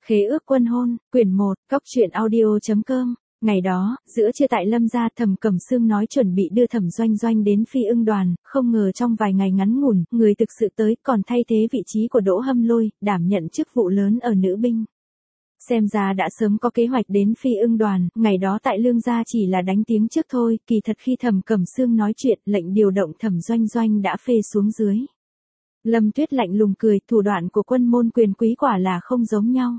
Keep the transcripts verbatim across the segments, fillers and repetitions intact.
Khế ước quân hôn, quyển một, cóc truyện audio chấm com. Ngày đó, giữa trưa tại Lâm gia, Thẩm Cẩm Sương nói chuẩn bị đưa Thẩm Doanh Doanh đến Phi Ưng đoàn, không ngờ trong vài ngày ngắn ngủn, người thực sự tới, còn thay thế vị trí của Đỗ Hâm Lôi, đảm nhận chức vụ lớn ở nữ binh. Xem ra đã sớm có kế hoạch đến Phi Ưng đoàn, ngày đó tại Lương gia chỉ là đánh tiếng trước thôi, kỳ thật khi Thẩm Cẩm Sương nói chuyện, lệnh điều động Thẩm Doanh Doanh đã phê xuống dưới. Lâm Tuyết lạnh lùng cười, thủ đoạn của quân môn quyền quý quả là không giống nhau.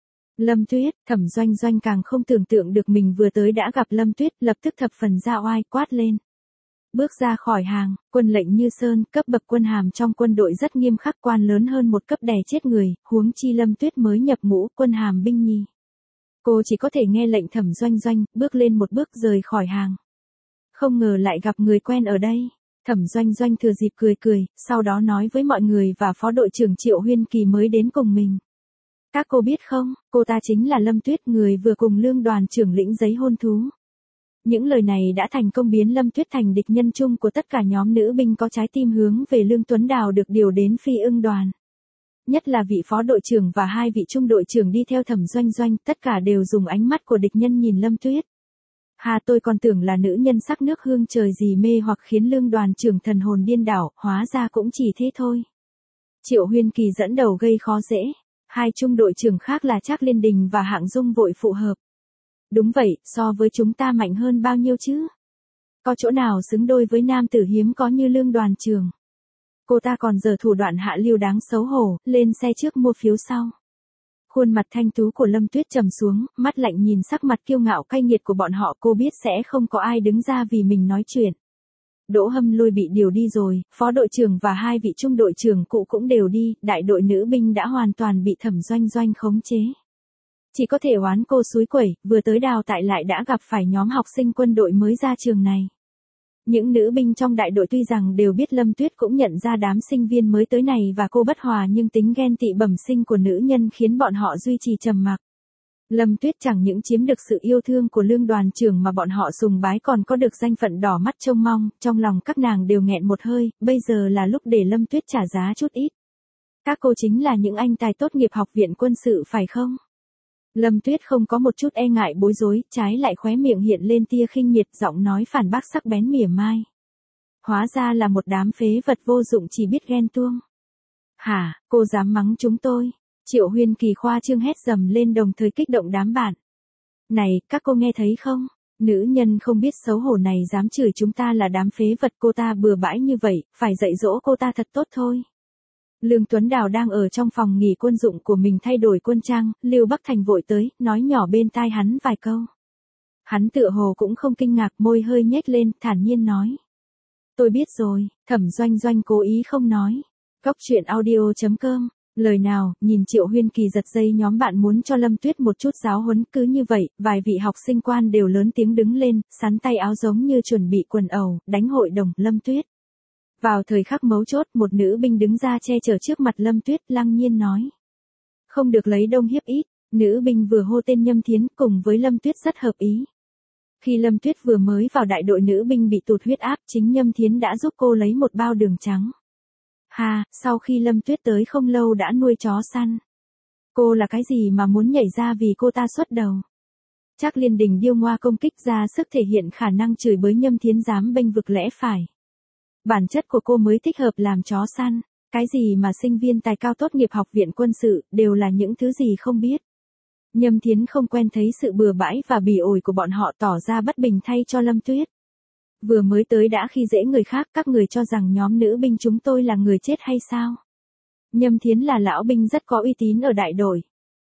Lâm Tuyết, Thẩm Doanh Doanh càng không tưởng tượng được mình vừa tới đã gặp Lâm Tuyết, lập tức thập phần ra oai, quát lên. Bước ra khỏi hàng, quân lệnh như sơn, cấp bậc quân hàm trong quân đội rất nghiêm khắc, quan lớn hơn một cấp đè chết người, huống chi Lâm Tuyết mới nhập ngũ, quân hàm binh nhì. Cô chỉ có thể nghe lệnh Thẩm Doanh Doanh, bước lên một bước rời khỏi hàng. Không ngờ lại gặp người quen ở đây. Thẩm Doanh Doanh thừa dịp cười cười, sau đó nói với mọi người và phó đội trưởng Triệu Huyên Kỳ mới đến cùng mình. Các cô biết không, cô ta chính là Lâm Tuyết, người vừa cùng Lương đoàn trưởng lĩnh giấy hôn thú. Những lời này đã thành công biến Lâm Tuyết thành địch nhân chung của tất cả nhóm nữ binh có trái tim hướng về Lương Tuấn Đào được điều đến Phi Ưng đoàn. Nhất là vị phó đội trưởng và hai vị trung đội trưởng đi theo Thẩm Doanh Doanh, tất cả đều dùng ánh mắt của địch nhân nhìn Lâm Tuyết. Hà, tôi còn tưởng là nữ nhân sắc nước hương trời gì mê hoặc khiến Lương đoàn trưởng thần hồn điên đảo, hóa ra cũng chỉ thế thôi. Triệu Huyên Kỳ dẫn đầu gây khó dễ. Hai trung đội trưởng khác là Trác Liên Đình và Hạng Dung vội phụ hợp. Đúng vậy, so với chúng ta mạnh hơn bao nhiêu chứ? Có chỗ nào xứng đôi với nam tử hiếm có như Lương đoàn trưởng? Cô ta còn giở thủ đoạn hạ lưu đáng xấu hổ, lên xe trước mua phiếu sau. Khuôn mặt thanh tú của Lâm Tuyết trầm xuống, mắt lạnh nhìn sắc mặt kiêu ngạo cay nghiệt của bọn họ, cô biết sẽ không có ai đứng ra vì mình nói chuyện. Đỗ Hâm Lôi bị điều đi rồi, phó đội trưởng và hai vị trung đội trưởng cũ cũng đều đi, đại đội nữ binh đã hoàn toàn bị Thẩm Doanh Doanh khống chế. Chỉ có thể oán cô suối quẩy, vừa tới đào tại lại đã gặp phải nhóm học sinh quân đội mới ra trường này. Những nữ binh trong đại đội tuy rằng đều biết Lâm Tuyết cũng nhận ra đám sinh viên mới tới này và cô bất hòa, nhưng tính ghen tị bẩm sinh của nữ nhân khiến bọn họ duy trì trầm mặc. Lâm Tuyết chẳng những chiếm được sự yêu thương của Lương đoàn trưởng mà bọn họ sùng bái, còn có được danh phận đỏ mắt trông mong, trong lòng các nàng đều nghẹn một hơi, bây giờ là lúc để Lâm Tuyết trả giá chút ít. Các cô chính là những anh tài tốt nghiệp học viện quân sự phải không? Lâm Tuyết không có một chút e ngại bối rối, trái lại khóe miệng hiện lên tia khinh miệt, giọng nói phản bác sắc bén mỉa mai. Hóa ra là một đám phế vật vô dụng chỉ biết ghen tuông. Hả, cô dám mắng chúng tôi? Triệu Huyên Kỳ khoa trương hét dầm lên, đồng thời kích động đám bạn. Này, các cô nghe thấy không? Nữ nhân không biết xấu hổ này dám chửi chúng ta là đám phế vật, cô ta bừa bãi như vậy, phải dạy dỗ cô ta thật tốt thôi. Lương Tuấn Đào đang ở trong phòng nghỉ quân dụng của mình thay đổi quân trang, Lưu Bắc Thành vội tới, nói nhỏ bên tai hắn vài câu. Hắn tựa hồ cũng không kinh ngạc, môi hơi nhếch lên, thản nhiên nói. Tôi biết rồi, Thẩm Doanh Doanh cố ý không nói. Cóc truyện audio chấm com. Lời nào, nhìn Triệu Huyên Kỳ giật dây, nhóm bạn muốn cho Lâm Tuyết một chút giáo huấn, cứ như vậy, vài vị học sinh quan đều lớn tiếng đứng lên, sắn tay áo giống như chuẩn bị quần ẩu, đánh hội đồng, Lâm Tuyết. Vào thời khắc mấu chốt, một nữ binh đứng ra che chở trước mặt Lâm Tuyết, lăng nhiên nói. Không được lấy đông hiếp ít, nữ binh vừa hô tên Nhâm Thiến, cùng với Lâm Tuyết rất hợp ý. Khi Lâm Tuyết vừa mới vào đại đội nữ binh bị tụt huyết áp, chính Nhâm Thiến đã giúp cô lấy một bao đường trắng. Hà, sau khi Lâm Tuyết tới không lâu đã nuôi chó săn. Cô là cái gì mà muốn nhảy ra vì cô ta xuất đầu? Trác Liên Đình điêu ngoa công kích, ra sức thể hiện khả năng chửi bới Nhâm Thiến dám bênh vực lẽ phải. Bản chất của cô mới thích hợp làm chó săn, cái gì mà sinh viên tài cao tốt nghiệp học viện quân sự, đều là những thứ gì không biết. Nhâm Thiến không quen thấy sự bừa bãi và bỉ ổi của bọn họ, tỏ ra bất bình thay cho Lâm Tuyết. Vừa mới tới đã khi dễ người khác, các người cho rằng nhóm nữ binh chúng tôi là người chết hay sao? Nhâm Thiến là lão binh rất có uy tín ở đại đội.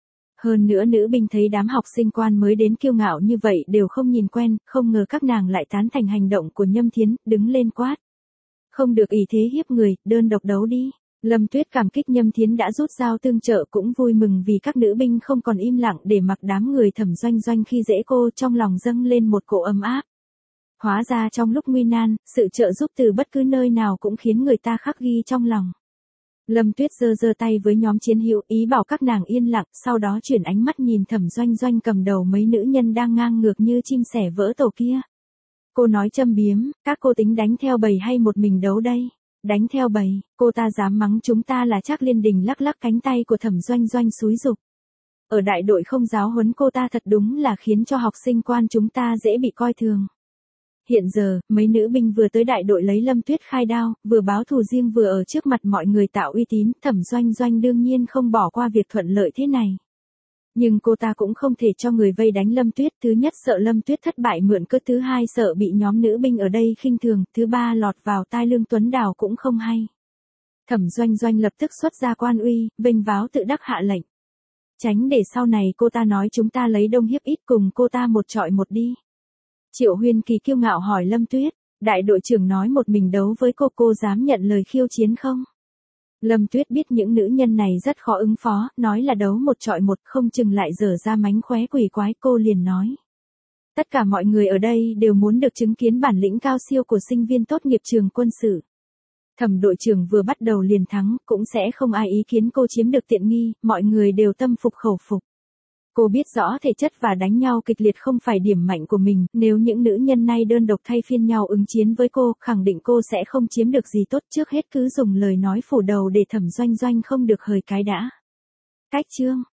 Hơn nữa nữ binh thấy đám học sinh quan mới đến kiêu ngạo như vậy đều không nhìn quen, không ngờ các nàng lại tán thành hành động của Nhâm Thiến, đứng lên quát. Không được ỷ thế hiếp người, đơn độc đấu đi. Lâm Tuyết cảm kích Nhâm Thiến đã rút dao tương trợ, cũng vui mừng vì các nữ binh không còn im lặng để mặc đám người Thẩm Doanh Doanh khi dễ cô, trong lòng dâng lên một cỗ ấm áp. Hóa ra trong lúc nguy nan, sự trợ giúp từ bất cứ nơi nào cũng khiến người ta khắc ghi trong lòng. Lâm Tuyết giơ giơ tay với nhóm chiến hữu, ý bảo các nàng yên lặng, sau đó chuyển ánh mắt nhìn Thẩm Doanh Doanh cầm đầu mấy nữ nhân đang ngang ngược như chim sẻ vỡ tổ kia. Cô nói châm biếm, các cô tính đánh theo bầy hay một mình đấu đây? Đánh theo bầy, cô ta dám mắng chúng ta là Trác Liên Đình, lắc lắc cánh tay của Thẩm Doanh Doanh xúi giục. Ở đại đội không giáo huấn cô ta thật đúng là khiến cho học sinh quan chúng ta dễ bị coi thường. Hiện giờ, mấy nữ binh vừa tới đại đội lấy Lâm Tuyết khai đao, vừa báo thù riêng vừa ở trước mặt mọi người tạo uy tín, Thẩm Doanh Doanh đương nhiên không bỏ qua việc thuận lợi thế này. Nhưng cô ta cũng không thể cho người vây đánh Lâm Tuyết, thứ nhất sợ Lâm Tuyết thất bại mượn cớ, thứ hai sợ bị nhóm nữ binh ở đây khinh thường, thứ ba lọt vào tai Lương Tuấn Đào cũng không hay. Thẩm Doanh Doanh lập tức xuất ra quan uy, vênh váo tự đắc hạ lệnh. Tránh để sau này cô ta nói chúng ta lấy đông hiếp ít, cùng cô ta một trọi một đi. Triệu Huyên Kỳ kiêu ngạo hỏi Lâm Tuyết, đại đội trưởng nói một mình đấu với cô, cô dám nhận lời khiêu chiến không? Lâm Tuyết biết những nữ nhân này rất khó ứng phó, nói là đấu một trọi một, không chừng lại dở ra mánh khóe quỷ quái, cô liền nói. Tất cả mọi người ở đây đều muốn được chứng kiến bản lĩnh cao siêu của sinh viên tốt nghiệp trường quân sự. Thẩm đội trưởng vừa bắt đầu liền thắng, cũng sẽ không ai ý kiến cô chiếm được tiện nghi, mọi người đều tâm phục khẩu phục. Cô biết rõ thể chất và đánh nhau kịch liệt không phải điểm mạnh của mình, nếu những nữ nhân này đơn độc thay phiên nhau ứng chiến với cô, khẳng định cô sẽ không chiếm được gì tốt, trước hết cứ dùng lời nói phủ đầu để Thẩm Doanh Doanh không được hời cái đã. Cách chương